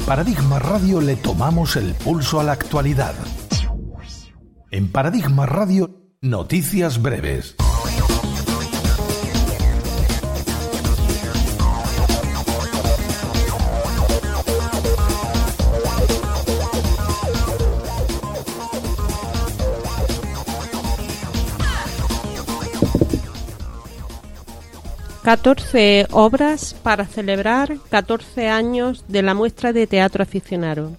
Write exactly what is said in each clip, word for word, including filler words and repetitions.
Paradigma Radio le tomamos el pulso a la actualidad. En Paradigma Radio, noticias breves. catorce obras para celebrar catorce años de la muestra de teatro aficionado.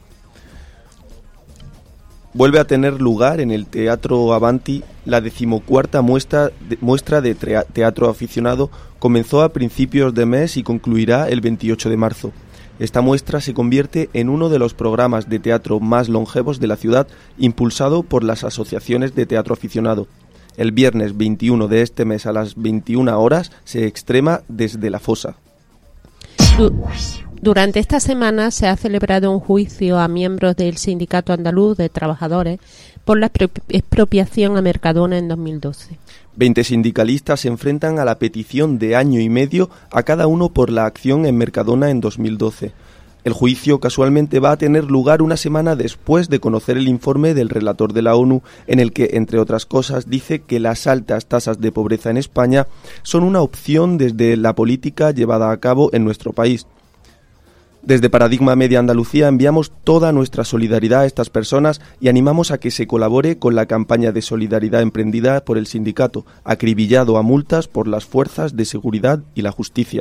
Vuelve a tener lugar en el Teatro Avanti la decimocuarta muestra de, muestra de teatro aficionado. Comenzó a principios de mes y concluirá el veintiocho de marzo. Esta muestra se convierte en uno de los programas de teatro más longevos de la ciudad, impulsado por las asociaciones de teatro aficionado. El viernes veintiuno de este mes a las veintiuna horas se extrema desde la Fosa. Durante esta semana se ha celebrado un juicio a miembros del Sindicato Andaluz de Trabajadores por la expropiación a Mercadona en dos mil doce. Veinte sindicalistas se enfrentan a la petición de año y medio a cada uno por la acción en Mercadona en dos mil doce. El juicio casualmente va a tener lugar una semana después de conocer el informe del relator de la ONU, en el que, entre otras cosas, dice que las altas tasas de pobreza en España son una opción desde la política llevada a cabo en nuestro país. Desde Paradigma Media Andalucía enviamos toda nuestra solidaridad a estas personas y animamos a que se colabore con la campaña de solidaridad emprendida por el sindicato, acribillado a multas por las fuerzas de seguridad y la justicia.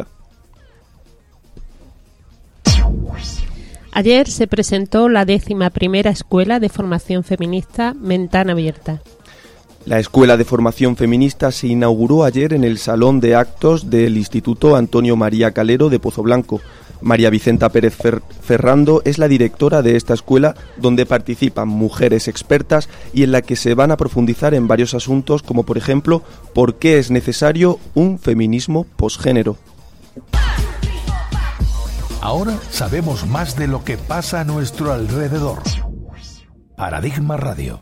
Ayer se presentó la décima primera Escuela de Formación Feminista Ventana Abierta. La Escuela de Formación Feminista se inauguró ayer en el Salón de Actos del Instituto Antonio María Calero de Pozoblanco. María Vicenta Pérez Fer- Ferrando es la directora de esta escuela, donde participan mujeres expertas y en la que se van a profundizar en varios asuntos, como por ejemplo, ¿por qué es necesario un feminismo posgénero? Ahora sabemos más de lo que pasa a nuestro alrededor. Paradigma Radio.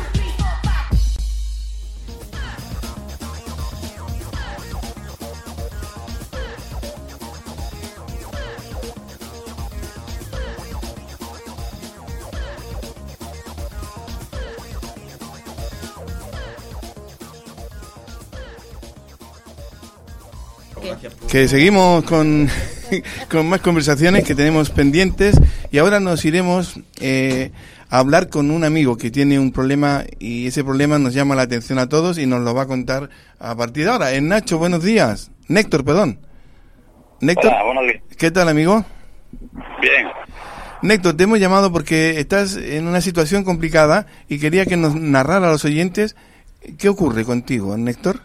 Que seguimos con, con más conversaciones que tenemos pendientes y ahora nos iremos eh, a hablar con un amigo que tiene un problema y ese problema nos llama la atención a todos y nos lo va a contar a partir de ahora. Es Nacho, buenos días. Néctor, perdón. Néctor, hola, buenos días. ¿Qué tal, amigo? Bien. Néctor, te hemos llamado porque estás en una situación complicada y quería que nos narrara a los oyentes qué ocurre contigo, Néctor.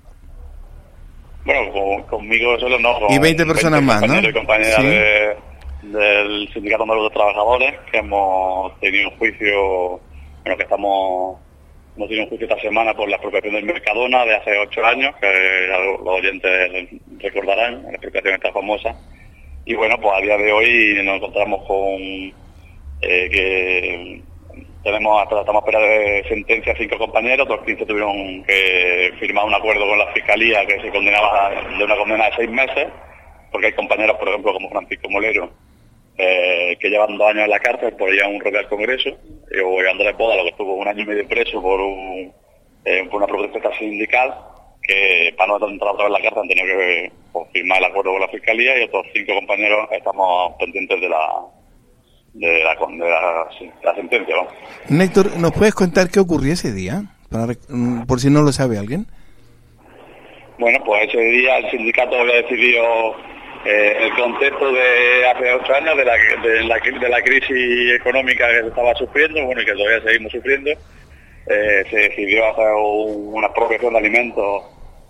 Bueno, con, conmigo solo no. Con y veinte personas más, ¿no? Y compañeras ¿Sí? de, del Sindicato Andaluz de Trabajadores, que hemos tenido un juicio, bueno, que estamos, hemos tenido un juicio esta semana por la expropiación del Mercadona de hace ocho años, que los oyentes recordarán, la expropiación está famosa. Y bueno, pues a día de hoy nos encontramos con eh, que tenemos hasta estamos esperando de sentencia cinco compañeros, otros quince tuvieron que firmar un acuerdo con la Fiscalía que se condenaba de una condena de seis meses, porque hay compañeros, por ejemplo, como Francisco Molero, eh, que llevan dos años en la cárcel por ir a un roque al Congreso, eh, o Andrés Boda, lo que estuvo un año y medio preso por, un, eh, por una protesta sindical, que para no entrar otra vez en la cárcel han tenido que pues, firmar el acuerdo con la Fiscalía, y otros cinco compañeros estamos pendientes de la de la, de la, de la sentencia, ¿no? Néctor, ¿nos puedes contar qué ocurrió ese día? Para, por si no lo sabe alguien. Bueno, pues ese día el sindicato había decidido, eh, el contexto de hace ocho años, de la, de, la, de la crisis económica que se estaba sufriendo, bueno, y que todavía seguimos sufriendo, eh, se decidió hacer una expropiación de alimentos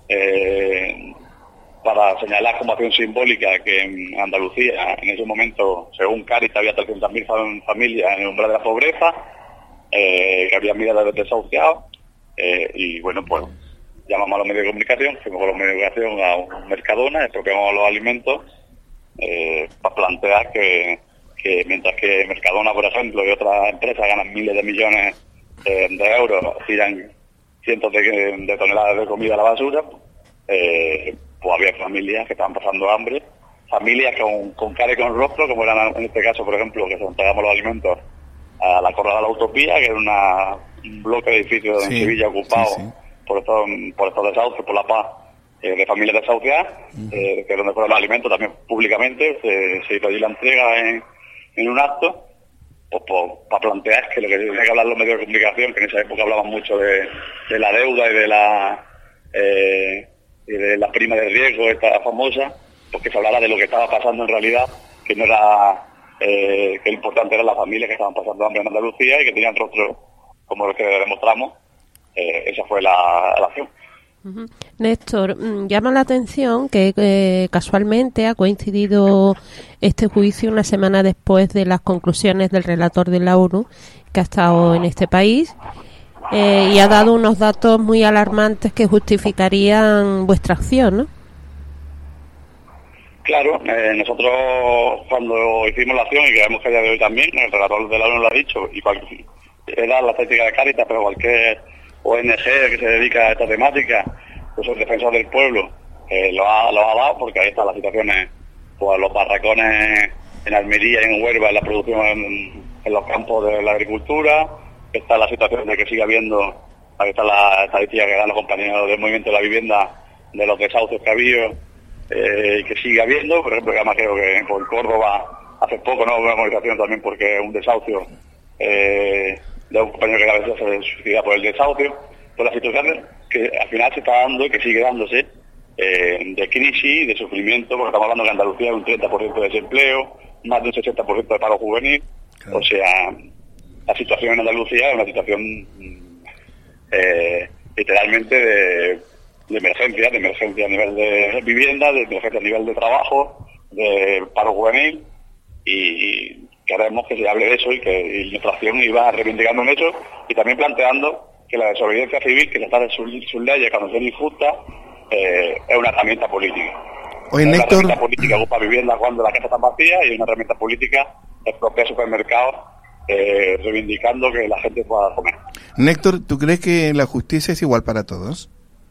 eh, para señalar como acción simbólica que en Andalucía, en ese momento, según Cáritas, había trescientas mil familias en el umbral de la pobreza, eh, que había miles de desahuciados, eh, y bueno, pues llamamos a los medios de comunicación, fuimos con los medios de comunicación a un Mercadona, expropiamos los alimentos, eh, para plantear que, que mientras que Mercadona, por ejemplo, y otras empresas ganan miles de millones eh, de euros, tiran cientos de, de toneladas de comida a la basura, eh, pues había familias que estaban pasando hambre, familias con, con cara y con rostro, como eran en este caso, por ejemplo, que se entregamos los alimentos a la Corrada de la Utopía, que era una, un bloque de edificios sí, en Sevilla ocupado sí, sí. por estos por estos desahucios, por la paz, eh, de familias desahuciadas, uh-huh. eh, que es donde fueron los alimentos también públicamente, se, se hizo allí la entrega en, en un acto, pues, pues para plantear que lo que tenía que hablar los medios de comunicación, que en esa época hablaban mucho de, de la deuda y de la eh, y de la prima de riesgo, esta famosa, pues que se hablara de lo que estaba pasando en realidad, que no era eh, que lo importante eran las familias que estaban pasando hambre en Andalucía y que tenían rostro como el que demostramos. Eh, esa fue la, la acción. Uh-huh. Néstor, llama la atención que eh, casualmente ha coincidido este juicio una semana después de las conclusiones del relator de la ONU que ha estado en este país eh, y ha dado unos datos muy alarmantes que justificarían vuestra acción, ¿no? Claro, eh, nosotros cuando hicimos la acción, y creemos que a día de hoy también, el relator de la ONU lo ha dicho, y cualquier, era la táctica de Cáritas, pero cualquier O N G que se dedica a esta temática, pues el defensor del pueblo, eh, lo, ha, lo ha dado, porque ahí están las situaciones, pues los barracones en Almería y en Huelva, en la producción en, en los campos de la agricultura, está la situación de que sigue habiendo, ahí está la estadística que dan los compañeros del movimiento de la vivienda, de los desahucios que ha habido, eh, y que sigue habiendo, por ejemplo, que además creo que por Córdoba hace poco, ¿no?, una movilización también porque un desahucio, eh, de un compañero que a veces se suicida por el desahucio, por las situaciones que al final se está dando y que sigue dándose, eh, de crisis, de sufrimiento, porque estamos hablando que Andalucía hay un treinta por ciento de desempleo, más de un sesenta por ciento de paro juvenil, claro. O sea, la situación en Andalucía es una situación eh, literalmente de, de emergencia, de emergencia a nivel de vivienda, de emergencia a nivel de trabajo, de paro juvenil, y queremos que se hable de eso y que y nuestra acción iba reivindicando en eso y también planteando que la desobediencia civil, que se está de sus, sus leyes cuando son injustas, eh, es una herramienta política. Oye, es Néstor... una herramienta política ocupa vivienda cuando las casas están vacías y una herramienta política expropia supermercados, eh, reivindicando que la gente pueda comer. Néstor, ¿tú crees que la justicia es igual para todos?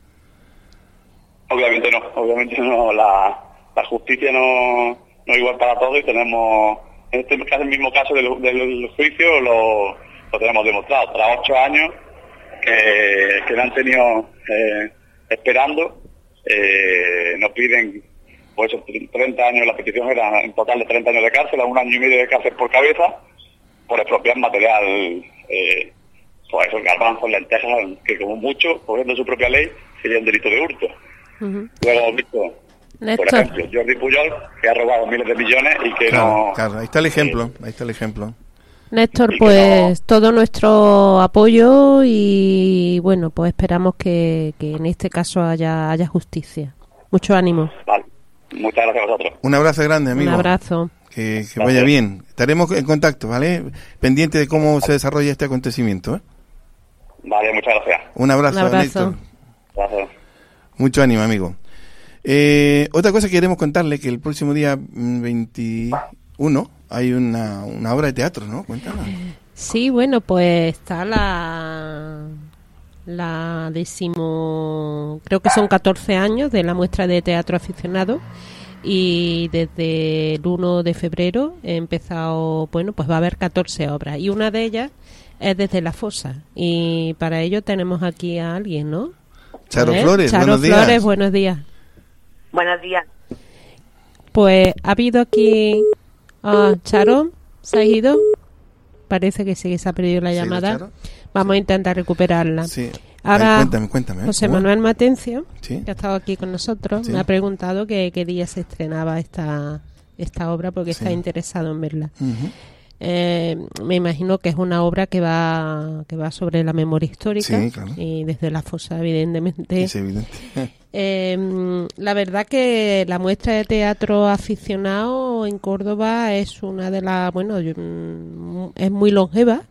Obviamente no, obviamente no. La, la justicia no, no es igual para todos y tenemos... En este caso, el mismo caso del, del juicio lo, lo tenemos demostrado. Tras ocho años que, que lo han tenido eh, esperando, eh, nos piden, pues treinta años, la petición era en total de treinta años de cárcel, a un año y medio de cárcel por cabeza, por expropiar material, eh, pues eso, garbanzos, lentejas, que como mucho, cogiendo su propia ley, sería un delito de hurto. Uh-huh. Luego hemos visto... Néstor. Por ejemplo, Jordi Pujol, que ha robado miles de millones y que claro, no... Claro, ahí está el ejemplo, eh, ahí está el ejemplo. Néstor, pues no... todo nuestro apoyo y bueno, pues esperamos que, que en este caso haya, haya justicia. Mucho ánimo. Vale, muchas gracias a vosotros. Un abrazo grande, amigo. Un abrazo. Que, que vaya bien. Estaremos en contacto, ¿vale? Pendiente de cómo se desarrolla este acontecimiento, ¿eh? Vale, muchas gracias. Un abrazo, Un abrazo. Néstor. Gracias. Mucho ánimo, amigo. Eh, otra cosa que queremos contarle, que el próximo día veintiuno hay una, una obra de teatro, ¿no? Cuéntanos. Sí, bueno, pues está la la décimo, creo que son catorce años de la muestra de teatro aficionado y desde el uno de febrero he empezado, bueno, pues va a haber catorce obras y una de ellas es desde la fosa y para ello tenemos aquí a alguien, ¿no? Charo Flores, Charo buenos días. Flores, buenos días. Buenos días. Pues ha habido aquí... Ah, Charo, ¿se ha ido? Parece que sí, que se ha perdido la llamada. ¿Sí, Vamos sí. a intentar recuperarla. Sí. Ahora, Ay, cuéntame, cuéntame. José Manuel Matencio, ¿Sí? que ha estado aquí con nosotros, ¿Sí? me ha preguntado que qué día se estrenaba esta esta obra porque sí. está interesado en verla. Uh-huh. Eh, me imagino que es una obra que va que va sobre la memoria histórica sí, claro. y desde la fosa, evidentemente. Es evidente. Eh, la verdad que la muestra de teatro aficionado en Córdoba es una de las, bueno, es muy longeva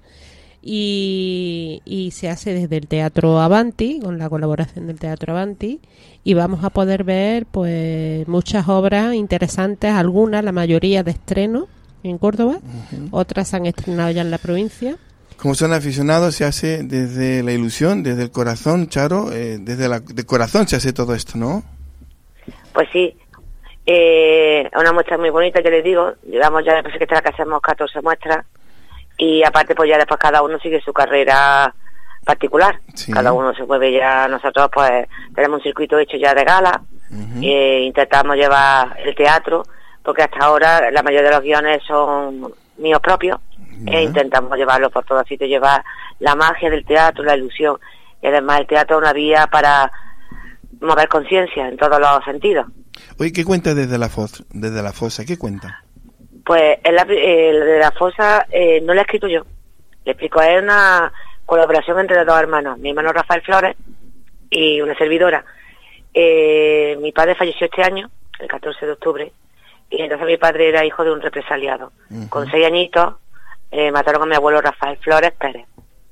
y, y se hace desde el Teatro Avanti, con la colaboración del Teatro Avanti, y vamos a poder ver pues muchas obras interesantes, algunas, la mayoría de estreno en Córdoba, uh-huh. otras se han estrenado ya en la provincia. Como son aficionados, se hace desde la ilusión, desde el corazón, Charo, eh, desde la, de corazón se hace todo esto, ¿no? Pues sí, Eh, una muestra muy bonita, que les digo, digamos ya después que esta la que hacemos catorce muestras, y aparte pues ya después cada uno sigue su carrera particular, sí. Cada uno se mueve ya, nosotros pues tenemos un circuito hecho ya de gala, uh-huh. e intentamos llevar el teatro, porque hasta ahora la mayoría de los guiones son míos propios, uh-huh. e intentamos llevarlo por todos sitios, llevar la magia del teatro, la ilusión, y además el teatro es una vía para mover conciencia en todos los sentidos. Oye, ¿qué cuenta desde la fosa? Desde la fosa, ¿qué cuenta? Pues el, el de la fosa eh, no lo he escrito yo, le explico, es una colaboración entre dos hermanos, mi hermano Rafael Flores y una servidora. Eh, mi padre falleció este año, el catorce de octubre, y entonces mi padre era hijo de un represaliado. Uh-huh. Con seis añitos eh, mataron a mi abuelo Rafael Flores Pérez.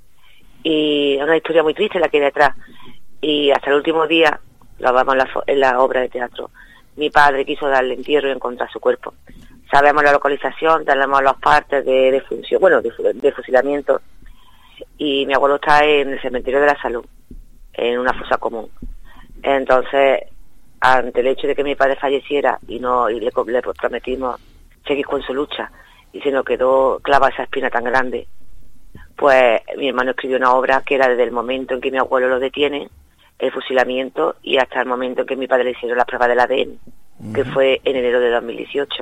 Y es una historia muy triste la que hay detrás. Y hasta el último día, lo vemos en la, en la obra de teatro, mi padre quiso darle entierro y encontrar su cuerpo. Sabemos la localización, tenemos los partes de, de función, bueno, de, de fusilamiento, y mi abuelo está en el cementerio de la Salud, en una fosa común. Entonces, ante el hecho de que mi padre falleciera y no y le, le prometimos seguir con su lucha, y se nos quedó clavada esa espina tan grande, pues mi hermano escribió una obra que era desde el momento en que mi abuelo lo detiene, el fusilamiento, y hasta el momento en que mi padre le hicieron la prueba del A D N, uh-huh. que fue en enero de dos mil dieciocho.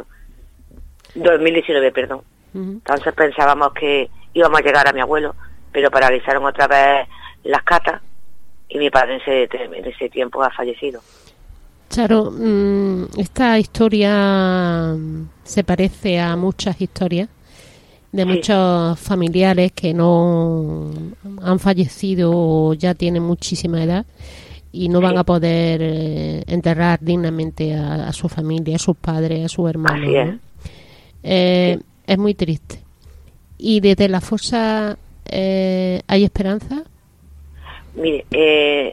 dos mil diecinueve, perdón. Uh-huh. Entonces pensábamos que íbamos a llegar a mi abuelo, pero paralizaron otra vez las catas y mi padre en ese, en ese tiempo ha fallecido. Charo, esta historia se parece a muchas historias de sí. muchos familiares que no han fallecido o ya tienen muchísima edad y no sí. van a poder eh, enterrar dignamente a, a su familia, a sus padres, a sus hermanos. Así es. ¿no? Eh, sí. Es muy triste. ¿Y desde la fosa eh, hay esperanza? Mire, eh,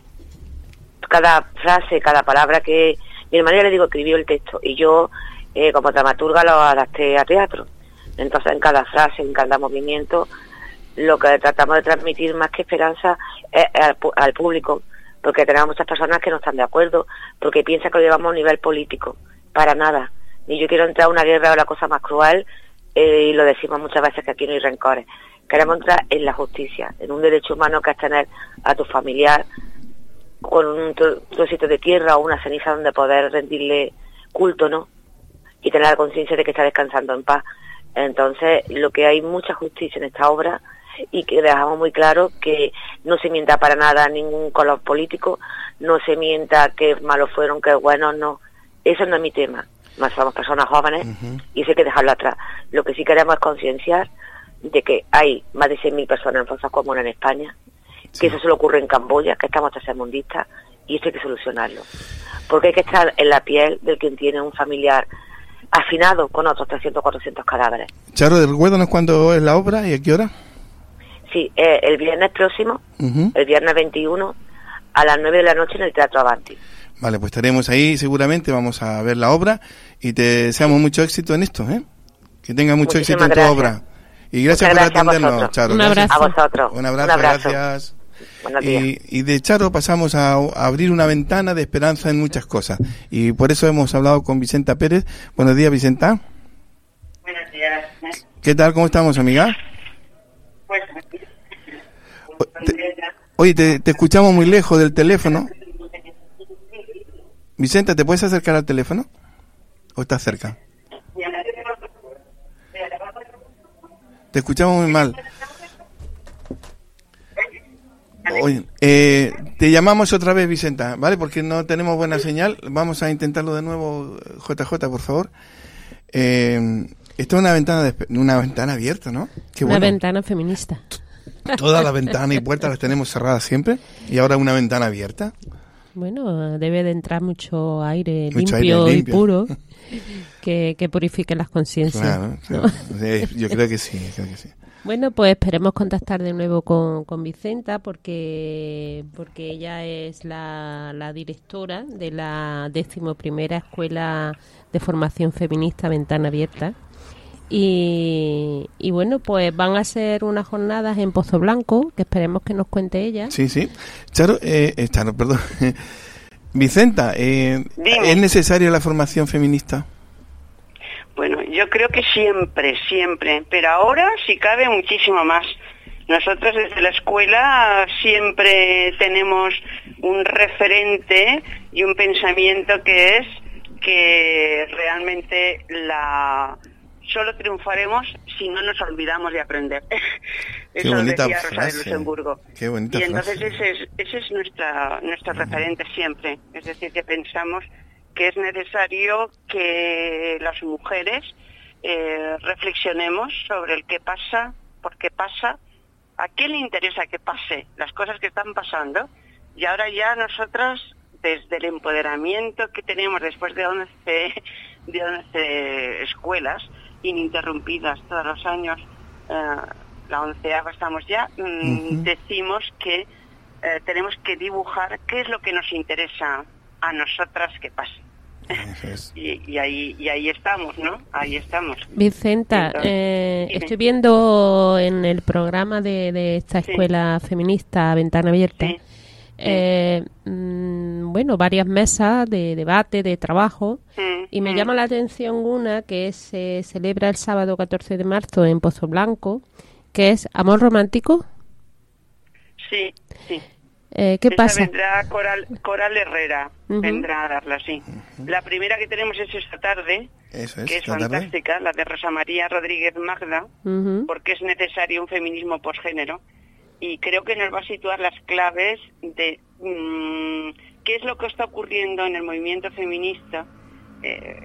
cada frase, cada palabra que... Mi hermana, ya le digo, escribió el texto y yo, eh, como dramaturga, lo adapté a teatro. Entonces, en cada frase, en cada movimiento, lo que tratamos de transmitir más que esperanza es al, al público, porque tenemos muchas personas que no están de acuerdo, porque piensan que lo llevamos a un nivel político. Para nada. Ni yo quiero entrar a una guerra o la cosa más cruel, eh, y lo decimos muchas veces que aquí no hay rencores. Queremos entrar en la justicia, en un derecho humano que es tener a tu familiar con un trocito de tierra o una ceniza donde poder rendirle culto, ¿no? Y tener la conciencia de que está descansando en paz. Entonces, lo que hay mucha justicia en esta obra, y que dejamos muy claro que no se mienta para nada a ningún color político, no se mienta que malos fueron, que buenos, no. Eso no es mi tema. Más somos personas jóvenes, uh-huh. y eso hay que dejarlo atrás. Lo que sí queremos es concienciar de que hay más de cien mil personas en fosas comunes en España, sí. que eso solo ocurre en Camboya, que estamos tercermundistas, y esto hay que solucionarlo. Porque hay que estar en la piel del quien tiene un familiar afinado con otros trescientos, cuatrocientos cadáveres. Charo, recuérdanos cuándo es la obra y a qué hora. Sí, eh, el viernes próximo, uh-huh. el viernes veintiuno, a las nueve de la noche en el Teatro Avanti. Vale, pues estaremos ahí seguramente, vamos a ver la obra y te deseamos mucho éxito en esto, ¿eh? Que tenga mucho Muchísimas éxito en gracias. tu obra. Y gracias, gracias por atendernos, Charo. Un abrazo. A vosotros. Un abrazo, Un abrazo. gracias. Buenos días. Y, y de Charo pasamos a, a abrir una ventana de esperanza en muchas cosas. Y por eso hemos hablado con Vicenta Pérez. Buenos días, Vicenta. Buenos días. ¿Qué tal? ¿Cómo estamos, amiga? Pues, te, oye, te, te escuchamos muy lejos del teléfono. Vicenta, ¿te puedes acercar al teléfono? ¿O estás cerca? Te escuchamos muy mal. Oye, eh, te llamamos otra vez, Vicenta, ¿vale? Porque no tenemos buena señal. Vamos a intentarlo de nuevo, J J, por favor. Eh, esto es una ventana de, una ventana abierta, ¿no? Qué una bueno. ventana feminista. Todas las ventanas y puertas las tenemos cerradas siempre y ahora una ventana abierta. Bueno, debe de entrar mucho aire, Mucho limpio, aire y limpio. puro que, que purifique las conciencias. Claro, ¿no? claro. Sí, yo creo que sí, creo que sí. Bueno, pues esperemos contactar de nuevo con, con Vicenta porque porque ella es la, la directora de la decimoprimera Escuela de Formación Feminista Ventana Abierta. Y, y bueno, pues van a ser unas jornadas en Pozo Blanco, que esperemos que nos cuente ella. Sí, sí. Charo, eh, eh, Charo, perdón. Vicenta, eh, ¿es necesaria la formación feminista? Bueno, yo creo que siempre, siempre, pero ahora si cabe muchísimo más. Nosotros desde la escuela siempre tenemos un referente y un pensamiento que es que realmente la solo triunfaremos si no nos olvidamos de aprender. Eso lo decía Rosa de Luxemburgo. Qué bonita y entonces frase. ese es, ese es nuestra, nuestro uh-huh. referente siempre. Es decir, que pensamos que es necesario que las mujeres eh, reflexionemos sobre el qué pasa, por qué pasa, a quién le interesa que pase las cosas que están pasando, y ahora ya nosotras, desde el empoderamiento que tenemos después de once, de once escuelas ininterrumpidas todos los años, eh, la onceava estamos ya, mm, uh-huh. decimos que eh, tenemos que dibujar qué es lo que nos interesa a nosotras que pase. Es. y, y ahí y ahí estamos, ¿no? Ahí estamos. Vicenta, Entonces, eh, estoy viendo en el programa de, de esta escuela sí. feminista Ventana Abierta, sí. eh, mmm, bueno, varias mesas de debate, de trabajo, sí. y me sí. llama la atención una que se celebra el sábado catorce de marzo en Pozo Blanco, que es Amor Romántico. Sí, sí. Eh, ¿Qué Esa pasa? Vendrá Coral, Coral Herrera, uh-huh. vendrá a darla, sí. Uh-huh. La primera que tenemos es esta tarde, Eso es, que es fantástica, tarde. La de Rosa María Rodríguez Magda, uh-huh. porque es necesario un feminismo posgénero, y creo que nos va a situar las claves de mmm, qué es lo que está ocurriendo en el movimiento feminista, eh,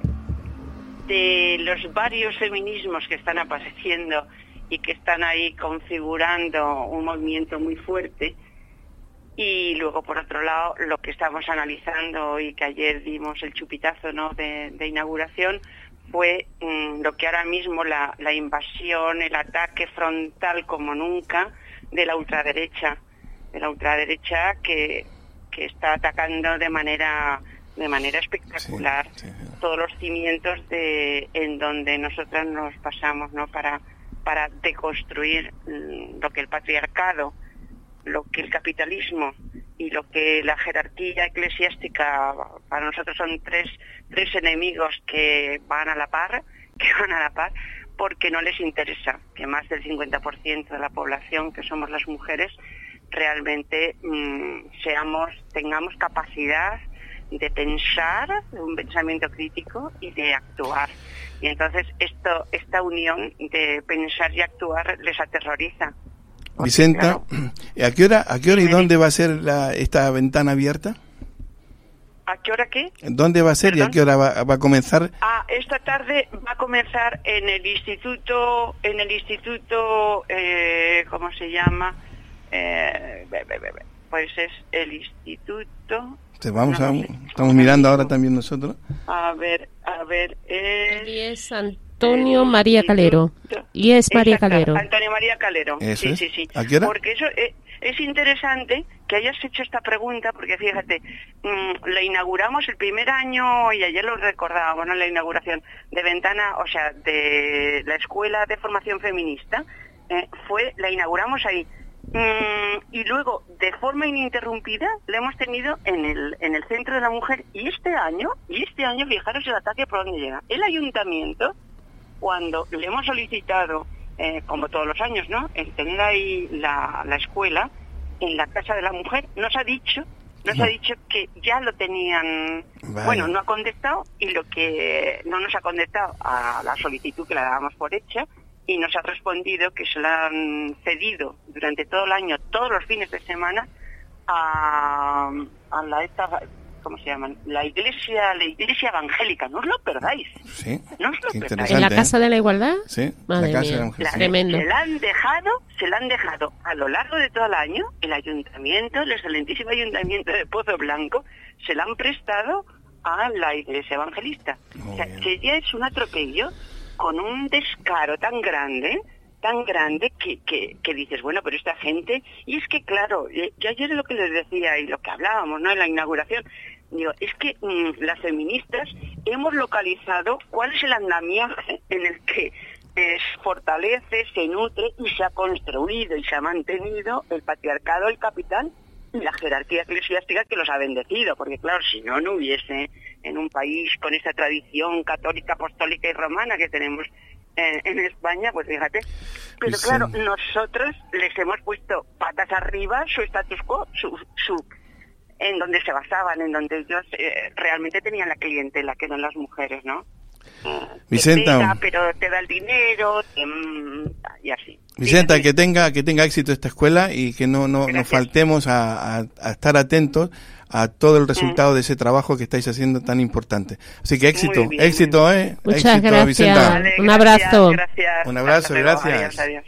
de los varios feminismos que están apareciendo y que están ahí configurando un movimiento muy fuerte. Y luego, por otro lado, lo que estamos analizando y que ayer dimos el chupitazo, ¿no?, de, de inauguración, fue mmm, lo que ahora mismo la, la invasión, el ataque frontal como nunca de la ultraderecha, de la ultraderecha que, que está atacando de manera de manera espectacular sí, sí, sí. todos los cimientos de en donde nosotras nos pasamos, ¿no?, para para deconstruir mmm, lo que el patriarcado, lo que el capitalismo y lo que la jerarquía eclesiástica, para nosotros son tres tres enemigos que van a la par, que van a la par, porque no les interesa que más del cincuenta por ciento de la población, que somos las mujeres, realmente mmm, seamos, tengamos capacidad de pensar, de un pensamiento crítico y de actuar. Y entonces esto, esta unión de pensar y actuar les aterroriza. Vicenta, claro. ¿a qué hora, a qué hora y dónde va a ser la, esta ventana abierta? ¿A qué hora qué? ¿Dónde va a ser ¿Perdón? y a qué hora va, va a comenzar? Ah, esta tarde va a comenzar en el instituto, en el instituto, eh, ¿cómo se llama? Eh, pues es el instituto. Entonces vamos no, a, estamos mirando ahora también nosotros. A ver, a ver, es. Y es Antonio María Calero. Y es María Exacto, Calero. Antonio María Calero. ¿Eso sí, es? sí, sí. ¿A qué hora? Porque eso es, es interesante que hayas hecho esta pregunta, porque fíjate, mmm, la inauguramos el primer año, y ayer lo recordábamos, ¿no?, la inauguración de Ventana, o sea, de la Escuela de Formación Feminista, eh, fue, la inauguramos ahí. Mm, y luego, de forma ininterrumpida, la hemos tenido en el en el Centro de la Mujer, y este año, y este año, fijaros el ataque por donde llega. El ayuntamiento, cuando le hemos solicitado, eh, como todos los años, ¿no?, el tener ahí la, la escuela en la Casa de la Mujer, nos ha dicho, nos no. ha dicho que ya lo tenían, vale. Bueno, no ha contestado, y lo que no nos ha contestado a la solicitud que la dábamos por hecha, y nos ha respondido que se la han cedido durante todo el año, todos los fines de semana, a, a la esta, ¿cómo se llaman? La iglesia, la iglesia evangélica. No os lo perdáis. Sí. No os lo perdáis. ¿En la Casa de la Igualdad? Sí. Madre la Casa mía. de la Mujer. La, sí. Tremendo. Se la han dejado, se la han dejado a lo largo de todo el año, el ayuntamiento, el excelentísimo ayuntamiento de Pozo Blanco, se la han prestado a la iglesia evangelista. Muy o sea, bien. que ya es un atropello con un descaro tan grande, tan grande que, que, que dices, bueno, pero esta gente, y es que claro, yo ayer lo que les decía y lo que hablábamos, ¿no?, en la inauguración, digo, es que mmm, las feministas hemos localizado cuál es el andamiaje en el que eh, se fortalece, se nutre y se ha construido y se ha mantenido el patriarcado, el capital, la jerarquía eclesiástica que los ha bendecido, porque claro, si no, no hubiese en un país con esa tradición católica, apostólica y romana que tenemos en, en España, pues fíjate. Pero Sí. claro, nosotros les hemos puesto patas arriba su status quo, su, su en donde se basaban, en donde ellos eh, realmente tenían la clientela, que eran las mujeres, ¿no? Vicenta, Te pega, pero te da el dinero, te, mm, y así. Vicenta, Sí, que tenga que tenga éxito esta escuela y que no, no nos Gracias. faltemos a, a- a estar atentos a todo el resultado de ese trabajo que estáis haciendo tan importante. Así que éxito, Muy bien. éxito, ¿eh? Muchas éxito, gracias. Vicenta. Vale, Un gracias, abrazo. gracias. Un abrazo, Hasta luego. gracias. Adiós, adiós.